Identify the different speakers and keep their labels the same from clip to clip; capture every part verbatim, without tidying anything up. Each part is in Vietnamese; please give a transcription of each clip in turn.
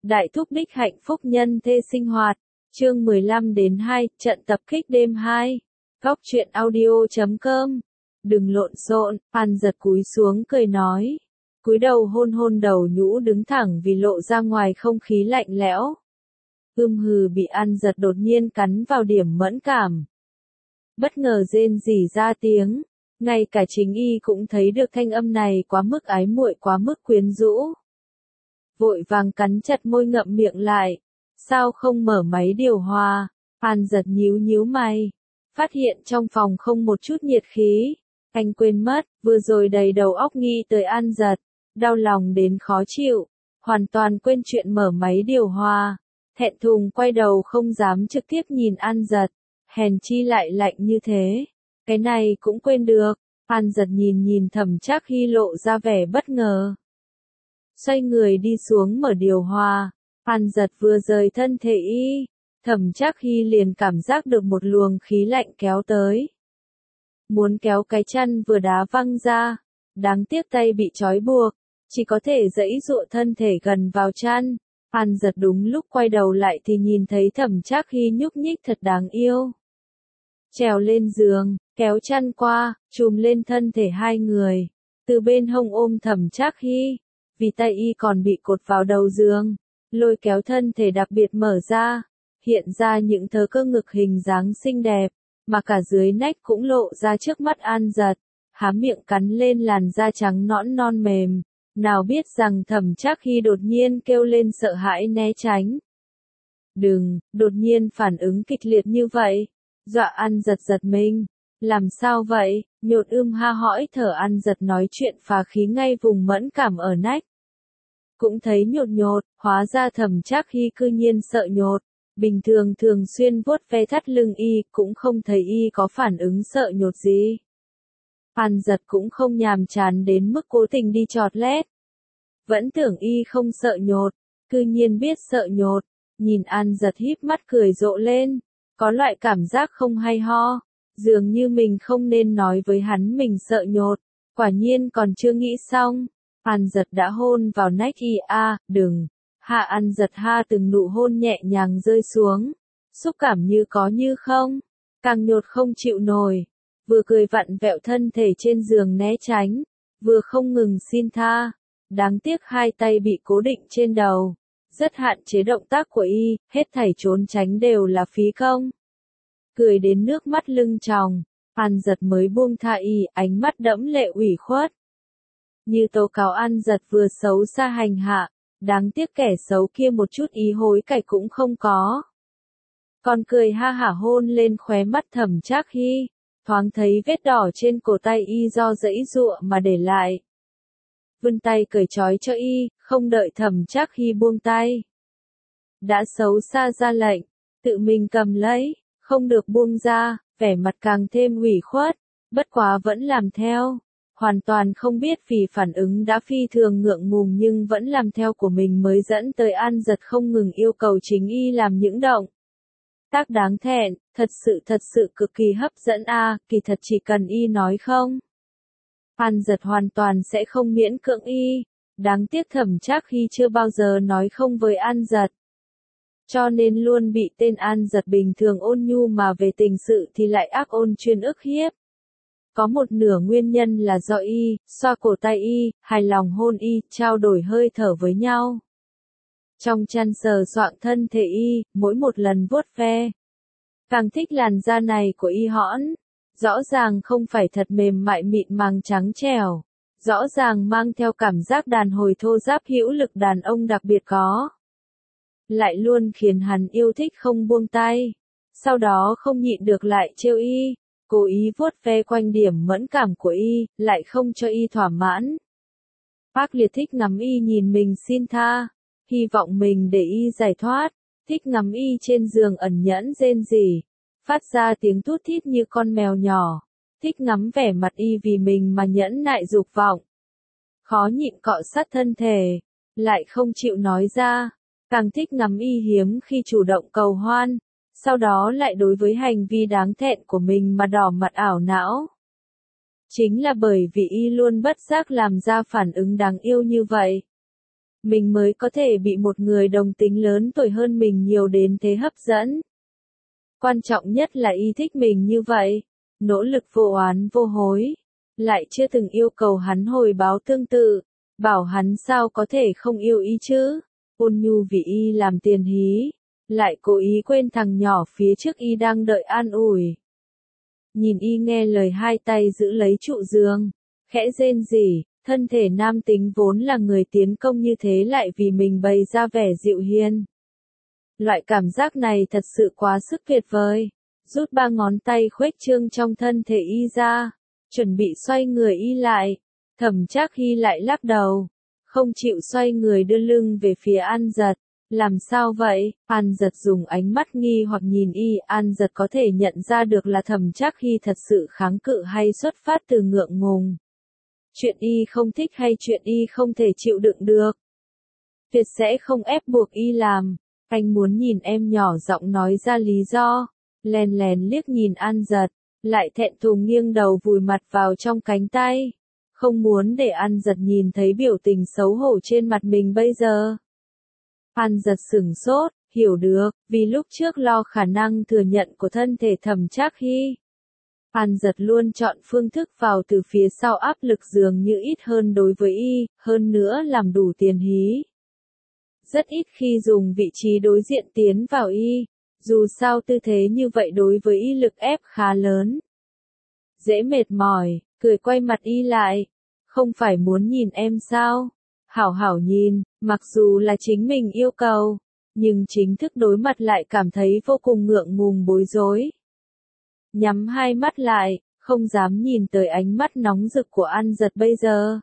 Speaker 1: Đại thúc đích hạnh phúc nhân thê sinh hoạt. Chương mười lăm đến hai, trận tập kích đêm hai. Góc truyện audio chấm com. Đừng lộn xộn, An giật cúi xuống cười nói. Cúi đầu hôn hôn đầu nhũ đứng thẳng vì lộ ra ngoài không khí lạnh lẽo. Ưm hừ bị An giật đột nhiên cắn vào điểm mẫn cảm. Bất ngờ rên rỉ ra tiếng, ngay cả chính y cũng thấy được thanh âm này quá mức ái muội, quá mức quyến rũ. Vội vàng cắn chặt môi ngậm miệng lại. Sao không mở máy điều hòa? An giật nhíu nhíu mày. Phát hiện trong phòng không một chút nhiệt khí. Anh quên mất, vừa rồi đầy đầu óc nghĩ tới An giật. Đau lòng đến khó chịu. Hoàn toàn quên chuyện mở máy điều hòa. Thẹn thùng quay đầu không dám trực tiếp nhìn An giật. Hèn chi lại lạnh như thế. Cái này cũng quên được. An giật nhìn nhìn Thẩm Trác Hy lộ ra vẻ bất ngờ. Xoay người đi xuống mở điều hòa. An giật vừa rời thân thể y, Thẩm Trác Hy liền cảm giác được một luồng khí lạnh kéo tới. Muốn kéo cái chăn vừa đá văng ra, đáng tiếc tay bị trói buộc, chỉ có thể giãy giụa thân thể gần vào chăn. An giật đúng lúc quay đầu lại thì nhìn thấy Thẩm Trác Hy nhúc nhích thật đáng yêu. Trèo lên giường, kéo chăn qua, chùm lên thân thể hai người, từ bên hông ôm Thẩm Trác Hy, vì tay y còn bị cột vào đầu giường. Lôi kéo thân thể đặc biệt mở ra, hiện ra những thớ cơ ngực hình dáng xinh đẹp, mà cả dưới nách cũng lộ ra trước mắt An giật, há miệng cắn lên làn da trắng nõn non mềm, nào biết rằng Thẩm Trác Hy đột nhiên kêu lên sợ hãi né tránh. Đừng, đột nhiên phản ứng kịch liệt như vậy, dọa An giật giật mình, làm sao vậy, nhột ưm ha hõi thở An giật nói chuyện phà khí ngay vùng mẫn cảm ở nách. Cũng thấy nhột nhột, hóa ra Thẩm Trác Hy cư nhiên sợ nhột, bình thường thường xuyên vuốt ve thắt lưng y, cũng không thấy y có phản ứng sợ nhột gì. An giật cũng không nhàm chán đến mức cố tình đi chọt lét. Vẫn tưởng y không sợ nhột, cư nhiên biết sợ nhột, nhìn An giật híp mắt cười rộ lên, có loại cảm giác không hay ho, dường như mình không nên nói với hắn mình sợ nhột, quả nhiên còn chưa nghĩ xong. An giật đã hôn vào nách y a, đừng. Hạ An giật ha từng nụ hôn nhẹ nhàng rơi xuống. Xúc cảm như có như không. Càng nhột không chịu nổi. Vừa cười vặn vẹo thân thể trên giường né tránh. Vừa không ngừng xin tha. Đáng tiếc hai tay bị cố định trên đầu. Rất hạn chế động tác của y, hết thảy trốn tránh đều là phí công. Cười đến nước mắt lưng tròng. An giật mới buông tha y, ánh mắt đẫm lệ ủy khuất. Như tố cáo An giật vừa xấu xa hành hạ, đáng tiếc kẻ xấu kia một chút ý hối cải cũng không có. Còn cười ha hả hôn lên khóe mắt Thẩm Trác Hy, thoáng thấy vết đỏ trên cổ tay y do giãy giụa mà để lại. Vươn tay cởi trói cho y, không đợi Thẩm Trác Hy buông tay. Đã xấu xa ra lệnh, tự mình cầm lấy, không được buông ra, vẻ mặt càng thêm ủy khuất, bất quá vẫn làm theo. Hoàn toàn không biết vì phản ứng đã phi thường ngượng ngùng nhưng vẫn làm theo của mình mới dẫn tới An giật không ngừng yêu cầu chính y làm những động tác đáng thẹn, thật sự thật sự cực kỳ hấp dẫn a, à, kỳ thật chỉ cần y nói không. An giật hoàn toàn sẽ không miễn cưỡng y, đáng tiếc Thẩm Trác Hy chưa bao giờ nói không với An giật. Cho nên luôn bị tên An giật bình thường ôn nhu mà về tình sự thì lại ác ôn chuyên ức hiếp. Có một nửa nguyên nhân là do y, xoa cổ tay y, hài lòng hôn y, trao đổi hơi thở với nhau. Trong chăn sờ soạng thân thể y, mỗi một lần vuốt ve. Càng thích làn da này của y hõn. Rõ ràng không phải thật mềm mại mịn màng trắng trẻo. Rõ ràng mang theo cảm giác đàn hồi thô ráp hữu lực đàn ông đặc biệt có. Lại luôn khiến hắn yêu thích không buông tay. Sau đó không nhịn được lại trêu y. Cố ý vuốt ve quanh điểm mẫn cảm của y, lại không cho y thỏa mãn. Ác liệt thích ngắm y nhìn mình xin tha, hy vọng mình để y giải thoát, thích ngắm y trên giường ẩn nhẫn rên rỉ, phát ra tiếng tút thít như con mèo nhỏ, thích ngắm vẻ mặt y vì mình mà nhẫn nại dục vọng. Khó nhịn cọ sát thân thể, lại không chịu nói ra, càng thích ngắm y hiếm khi chủ động cầu hoan. Sau đó lại đối với hành vi đáng thẹn của mình mà đỏ mặt ảo não. Chính là bởi vì y luôn bất giác làm ra phản ứng đáng yêu như vậy. mình mới có thể bị một người đồng tính lớn tuổi hơn mình nhiều đến thế hấp dẫn. Quan trọng nhất là y thích mình như vậy, nỗ lực vô oán vô hối, lại chưa từng yêu cầu hắn hồi báo tương tự, bảo hắn sao có thể không yêu y chứ, ôn nhu vì y làm tiền hí, lại cố ý quên thằng nhỏ phía trước y đang đợi an ủi. Nhìn y nghe lời hai tay giữ lấy trụ giường, khẽ rên rỉ, thân thể nam tính vốn là người tiến công như thế lại vì mình bày ra vẻ dịu hiền. Loại cảm giác này thật sự quá sức tuyệt vời, rút ba ngón tay khuếch trương trong thân thể y ra, chuẩn bị xoay người y lại, Thẩm Trác Hy lại lắc đầu, không chịu xoay người đưa lưng về phía An Dật. Làm sao vậy? An Dật dùng ánh mắt nghi hoặc nhìn y, An Dật có thể nhận ra được là Thẩm Trác Hy thật sự kháng cự hay xuất phát từ ngượng ngùng. Chuyện y không thích hay chuyện y không thể chịu đựng được. Tuyệt sẽ không ép buộc y làm. Anh muốn nhìn em nhỏ giọng nói ra lý do, lèn lèn liếc nhìn An Dật, lại thẹn thùng nghiêng đầu vùi mặt vào trong cánh tay. Không muốn để An Dật nhìn thấy biểu tình xấu hổ trên mặt mình bây giờ. An Dật sửng sốt, hiểu được, vì lúc trước lo khả năng thừa nhận của thân thể Thẩm Trác Hy. An Dật luôn chọn phương thức vào từ phía sau áp lực dường như ít hơn đối với y, hơn nữa làm đủ tiền hí. Rất ít khi dùng vị trí đối diện tiến vào y, dù sao tư thế như vậy đối với y lực ép khá lớn. Dễ mệt mỏi, cười quay mặt y lại, không phải muốn nhìn em sao? Hảo hảo nhìn, mặc dù là chính mình yêu cầu, nhưng chính thức đối mặt lại cảm thấy vô cùng ngượng ngùng bối rối. Nhắm hai mắt lại, không dám nhìn tới ánh mắt nóng rực của An Dật bây giờ.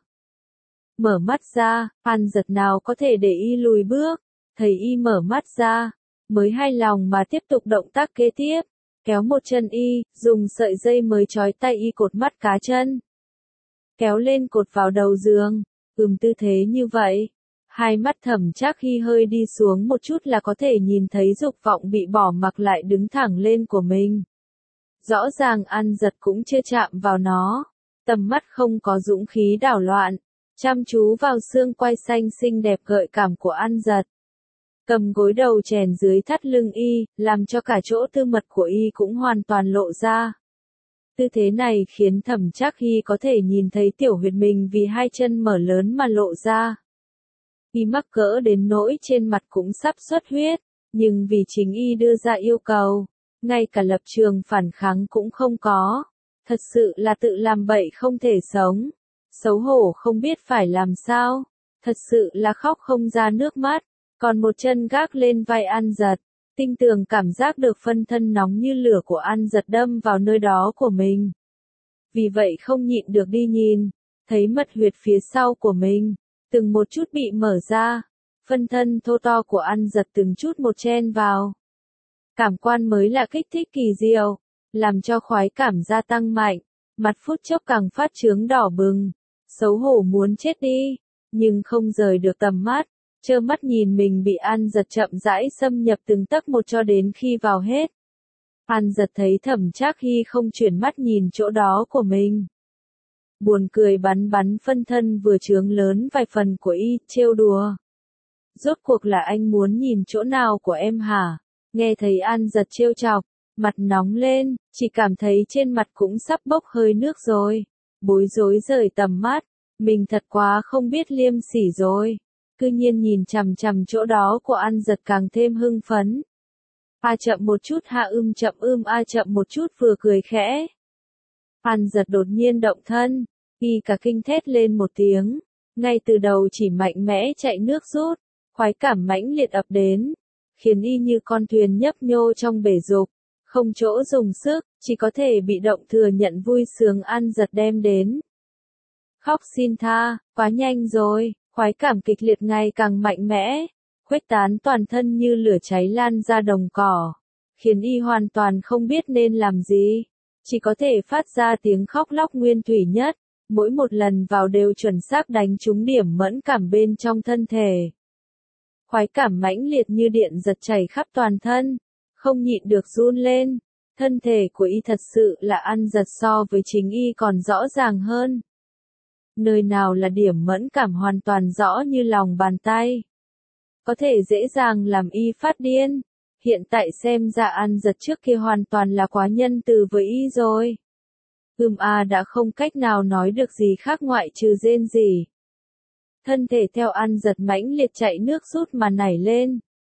Speaker 1: Mở mắt ra, An Dật nào có thể để y lùi bước, thấy y mở mắt ra, mới hài lòng mà tiếp tục động tác kế tiếp, kéo một chân y, dùng sợi dây mới trói tay y cột mắt cá chân. Kéo lên cột vào đầu giường, ừm tư thế như vậy, hai mắt Thẩm Trác Hy hơi đi xuống một chút là có thể nhìn thấy dục vọng bị bỏ mặc lại đứng thẳng lên của mình. Rõ ràng An Dật cũng chưa chạm vào nó, tầm mắt không có dũng khí đảo loạn, chăm chú vào xương quai xanh xinh đẹp gợi cảm của An Dật. Cầm gối đầu chèn dưới thắt lưng y, làm cho cả chỗ tư mật của y cũng hoàn toàn lộ ra. Tư thế này khiến Thẩm Trác Hy có thể nhìn thấy tiểu huyệt mình vì hai chân mở lớn mà lộ ra. Y mắc cỡ đến nỗi trên mặt cũng sắp xuất huyết, nhưng vì chính y đưa ra yêu cầu, ngay cả lập trường phản kháng cũng không có. Thật sự là tự làm bậy không thể sống. Xấu hổ không biết phải làm sao. Thật sự là khóc không ra nước mắt. Còn một chân gác lên vai An Dật. Tinh tường cảm giác được phân thân nóng như lửa của An Dật đâm vào nơi đó của mình. Vì vậy không nhịn được đi nhìn. Thấy mật huyệt phía sau của mình. Từng một chút bị mở ra. Phân thân thô to của An Dật từng chút một chen vào. Cảm quan mới là kích thích kỳ diệu, làm cho khoái cảm gia tăng mạnh, mặt phút chốc càng phát trướng đỏ bừng, xấu hổ muốn chết đi, nhưng không rời được tầm mắt, trơ mắt nhìn mình bị An Dật chậm rãi xâm nhập từng tấc một cho đến khi vào hết. An Dật thấy Thẩm Trác Hy không chuyển mắt nhìn chỗ đó của mình. Buồn cười bắn bắn phân thân vừa trướng lớn vài phần của y, trêu đùa. Rốt cuộc là anh muốn nhìn chỗ nào của em hả? Nghe thấy An Dật trêu chọc, mặt nóng lên, chỉ cảm thấy trên mặt cũng sắp bốc hơi nước rồi. Bối rối rời tầm mắt, mình thật quá không biết liêm sỉ rồi. Cứ nhiên nhìn chằm chằm chỗ đó của An Dật càng thêm hưng phấn. A chậm một chút hạ ưm chậm ưm a chậm một chút vừa cười khẽ. An Dật đột nhiên động thân, y cả kinh thét lên một tiếng. Ngay từ đầu chỉ mạnh mẽ chạy nước rút, khoái cảm mãnh liệt ập đến. Khiến y như con thuyền nhấp nhô trong bể dục, không chỗ dùng sức, chỉ có thể bị động thừa nhận vui sướng An Dật đem đến. Khóc xin tha, quá nhanh rồi, khoái cảm kịch liệt ngày càng mạnh mẽ, khuếch tán toàn thân như lửa cháy lan ra đồng cỏ, khiến y hoàn toàn không biết nên làm gì, chỉ có thể phát ra tiếng khóc lóc nguyên thủy nhất, mỗi một lần vào đều chuẩn xác đánh trúng điểm mẫn cảm bên trong thân thể. Khoái cảm mãnh liệt như điện giật chảy khắp toàn thân, không nhịn được run lên, thân thể của y thật sự là An Dật so với chính y còn rõ ràng hơn. Nơi nào là điểm mẫn cảm hoàn toàn rõ như lòng bàn tay. Có thể dễ dàng làm y phát điên. Hiện tại xem ra An Giật trước kia hoàn toàn là quá nhân từ với y rồi. Ưm a đã không cách nào nói được gì khác ngoại trừ rên rỉ. Thân thể theo An Giật mãnh liệt chạy nước rút mà nảy lên.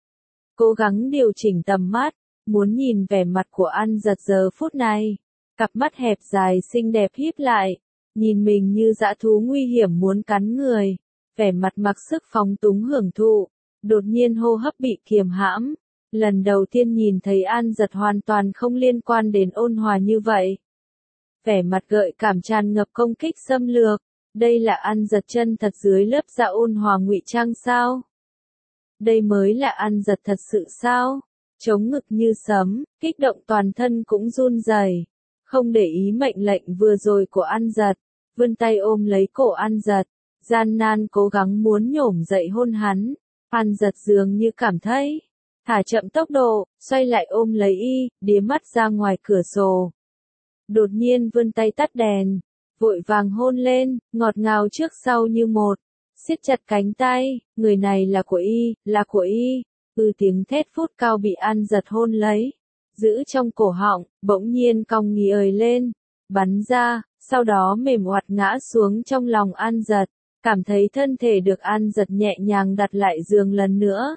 Speaker 1: Cố gắng điều chỉnh tầm mắt, muốn nhìn vẻ mặt của An Giật giờ phút này. Cặp mắt hẹp dài xinh đẹp híp lại, nhìn mình như dã thú nguy hiểm muốn cắn người. Vẻ mặt mặc sức phóng túng hưởng thụ, đột nhiên hô hấp bị kiềm hãm. Lần đầu tiên nhìn thấy An Giật hoàn toàn không liên quan đến ôn hòa như vậy. Vẻ mặt gợi cảm tràn ngập công kích xâm lược. Đây là An Giật chân thật dưới lớp da ôn hòa ngụy trang sao? Đây mới là An Giật thật sự sao? Chống ngực như sấm, kích động toàn thân cũng run rẩy, không để ý mệnh lệnh vừa rồi của An Giật, vươn tay ôm lấy cổ An Giật, gian nan cố gắng muốn nhổm dậy hôn hắn. An Giật dường như cảm thấy, thả chậm tốc độ, xoay lại ôm lấy y, đía mắt ra ngoài cửa sổ. Đột nhiên vươn tay tắt đèn, vội vàng hôn lên, ngọt ngào trước sau như một, siết chặt cánh tay, người này là của y, là của y. Ừ tiếng thét phút cao bị An Giật hôn lấy, giữ trong cổ họng, bỗng nhiên cong nghìa lên, bắn ra, sau đó mềm oặt ngã xuống trong lòng An Giật, cảm thấy thân thể được An Giật nhẹ nhàng đặt lại giường lần nữa.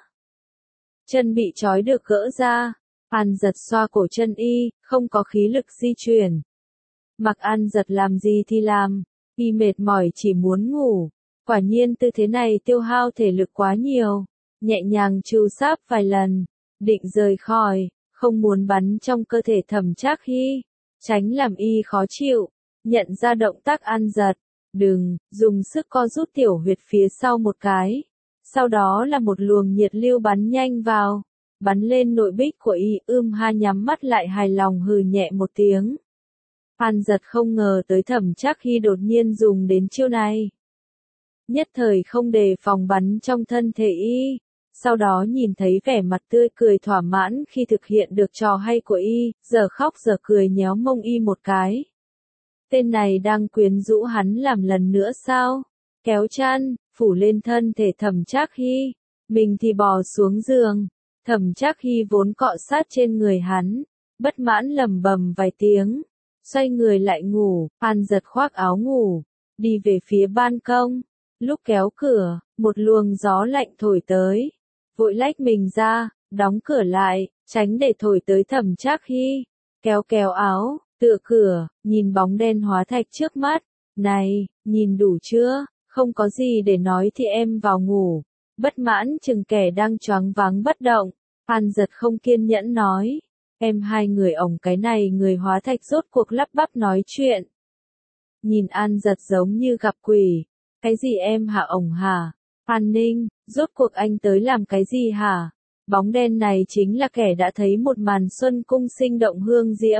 Speaker 1: Chân bị trói được gỡ ra, An Giật xoa cổ chân y, không có khí lực di chuyển. Mặc An Giật làm gì thì làm, y mệt mỏi chỉ muốn ngủ, quả nhiên tư thế này tiêu hao thể lực quá nhiều. Nhẹ nhàng trù sáp vài lần, định rời khỏi, không muốn bắn trong cơ thể Thẩm Trác Hy, tránh làm y khó chịu, nhận ra động tác An Giật, đừng, dùng sức co rút tiểu huyệt phía sau một cái, sau đó là một luồng nhiệt lưu bắn nhanh vào, bắn lên nội bích của y. Ưm ha nhắm mắt lại hài lòng hừ nhẹ một tiếng. An Giật không ngờ tới Thẩm Trác Hy đột nhiên dùng đến chiêu này. Nhất thời không đề phòng bắn trong thân thể y. Sau đó nhìn thấy vẻ mặt tươi cười thỏa mãn khi thực hiện được trò hay của y, giờ khóc giờ cười nhéo mông y một cái. Tên này đang quyến rũ hắn làm lần nữa sao? Kéo chăn, phủ lên thân thể Thẩm Trác Hy, mình thì bò xuống giường. Thẩm Trác Hy vốn cọ sát trên người hắn, bất mãn lầm bầm vài tiếng, xoay người lại ngủ. An Giật khoác áo ngủ, đi về phía ban công. Lúc kéo cửa, một luồng gió lạnh thổi tới. Vội lách mình ra, đóng cửa lại, tránh để thổi tới Thẩm Trác Hy. Kéo kéo áo, tựa cửa, nhìn bóng đen hóa thạch trước mắt. Này, nhìn đủ chưa? Không có gì để nói thì em vào ngủ. Bất mãn chừng kẻ đang choáng váng bất động. An Giật không kiên nhẫn nói. Em hai người ổng cái này người hóa thạch rốt cuộc lắp bắp nói chuyện. Nhìn An Giật giống như gặp quỷ. Cái gì em hả ổng hả? An Ninh, rốt cuộc anh tới làm cái gì hả? Bóng đen này chính là kẻ đã thấy một màn xuân cung sinh động hương diễm.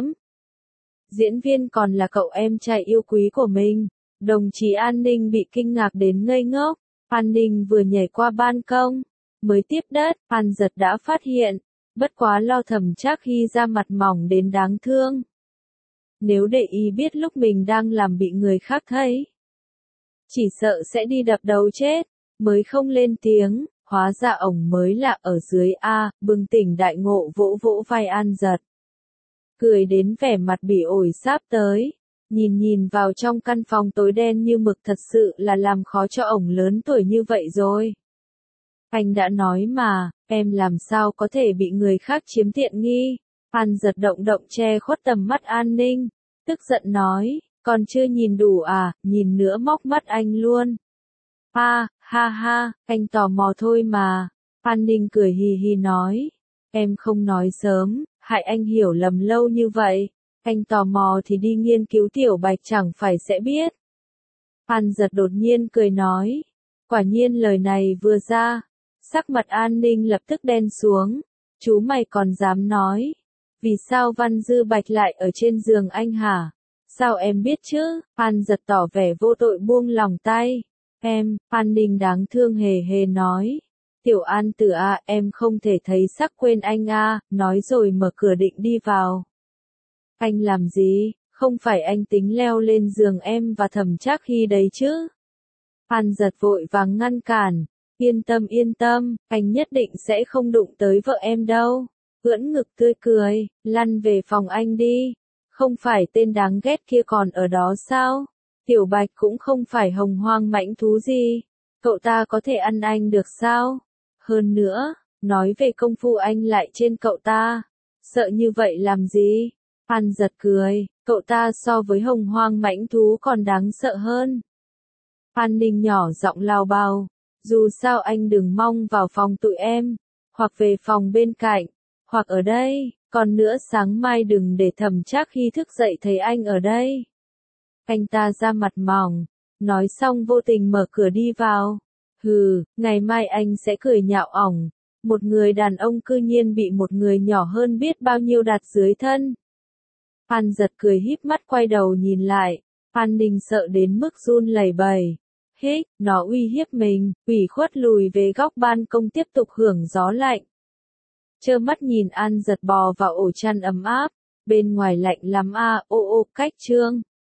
Speaker 1: Diễn viên còn là cậu em trai yêu quý của mình. Đồng chí An Ninh bị kinh ngạc đến ngây ngốc. An Ninh vừa nhảy qua ban công, mới tiếp đất, An Giật đã phát hiện. Bất quá lo Thẩm Trác Hy ra mặt mỏng đến đáng thương. Nếu để ý biết lúc mình đang làm bị người khác thấy, chỉ sợ sẽ đi đập đầu chết, mới không lên tiếng. Hóa ra ổng mới là ở dưới a. Bừng tỉnh đại ngộ vỗ vỗ vai An Giật, cười đến vẻ mặt bỉ ổi sáp tới. Nhìn nhìn vào trong căn phòng tối đen như mực thật sự là làm khó cho ổng lớn tuổi như vậy rồi. Anh đã nói mà, em làm sao có thể bị người khác chiếm tiện nghi. An Giật động động che khuất tầm mắt An Ninh, tức giận nói, còn chưa nhìn đủ à, nhìn nữa móc mắt anh luôn. Ha, ha ha, anh tò mò thôi mà. An Ninh cười hì hì nói, em không nói sớm, hại anh hiểu lầm lâu như vậy. Anh tò mò thì đi nghiên cứu tiểu bạch chẳng phải sẽ biết. An Giật đột nhiên cười nói, quả nhiên lời này vừa ra, sắc mặt An Ninh lập tức đen xuống. Chú mày còn dám nói, vì sao Văn Dư Bạch lại ở trên giường anh hả? Sao em biết chứ? An Giật tỏ vẻ vô tội buông lòng tay. Em, An Ninh đáng thương hề hề nói. Tiểu An Tử à, em không thể thấy sắc quên anh à, nói rồi mở cửa định đi vào. Anh làm gì? Không phải anh tính leo lên giường em và Thẩm Trác Hy đấy chứ? An Giật vội vàng ngăn cản. Yên tâm yên tâm, anh nhất định sẽ không đụng tới vợ em đâu. Ưỡn ngực tươi cười, lăn về phòng anh đi. Không phải tên đáng ghét kia còn ở đó sao? Tiểu Bạch cũng không phải hồng hoang mãnh thú gì. Cậu ta có thể ăn anh được sao? Hơn nữa, nói về công phu anh lại trên cậu ta. Sợ như vậy làm gì? An Giật cười, cậu ta so với hồng hoang mãnh thú còn đáng sợ hơn. An Ninh nhỏ giọng lao bào, dù sao anh đừng mong vào phòng tụi em, hoặc về phòng bên cạnh, hoặc ở đây, còn nữa sáng mai đừng để Thẩm Trác Hy thức dậy thấy anh ở đây. Anh ta ra mặt mỏng, nói xong vô tình mở cửa đi vào. Hừ, ngày mai anh sẽ cười nhạo ỏng, một người đàn ông cư nhiên bị một người nhỏ hơn biết bao nhiêu đặt dưới thân. An Giật cười híp mắt quay đầu nhìn lại, An Ninh sợ đến mức run lẩy bẩy. Hích, nó uy hiếp mình, ủy khuất lùi về góc ban công tiếp tục hưởng gió lạnh. Trơ mắt nhìn An Giật bò vào ổ chăn ấm áp, bên ngoài lạnh lắm a, ô ô, cách trương.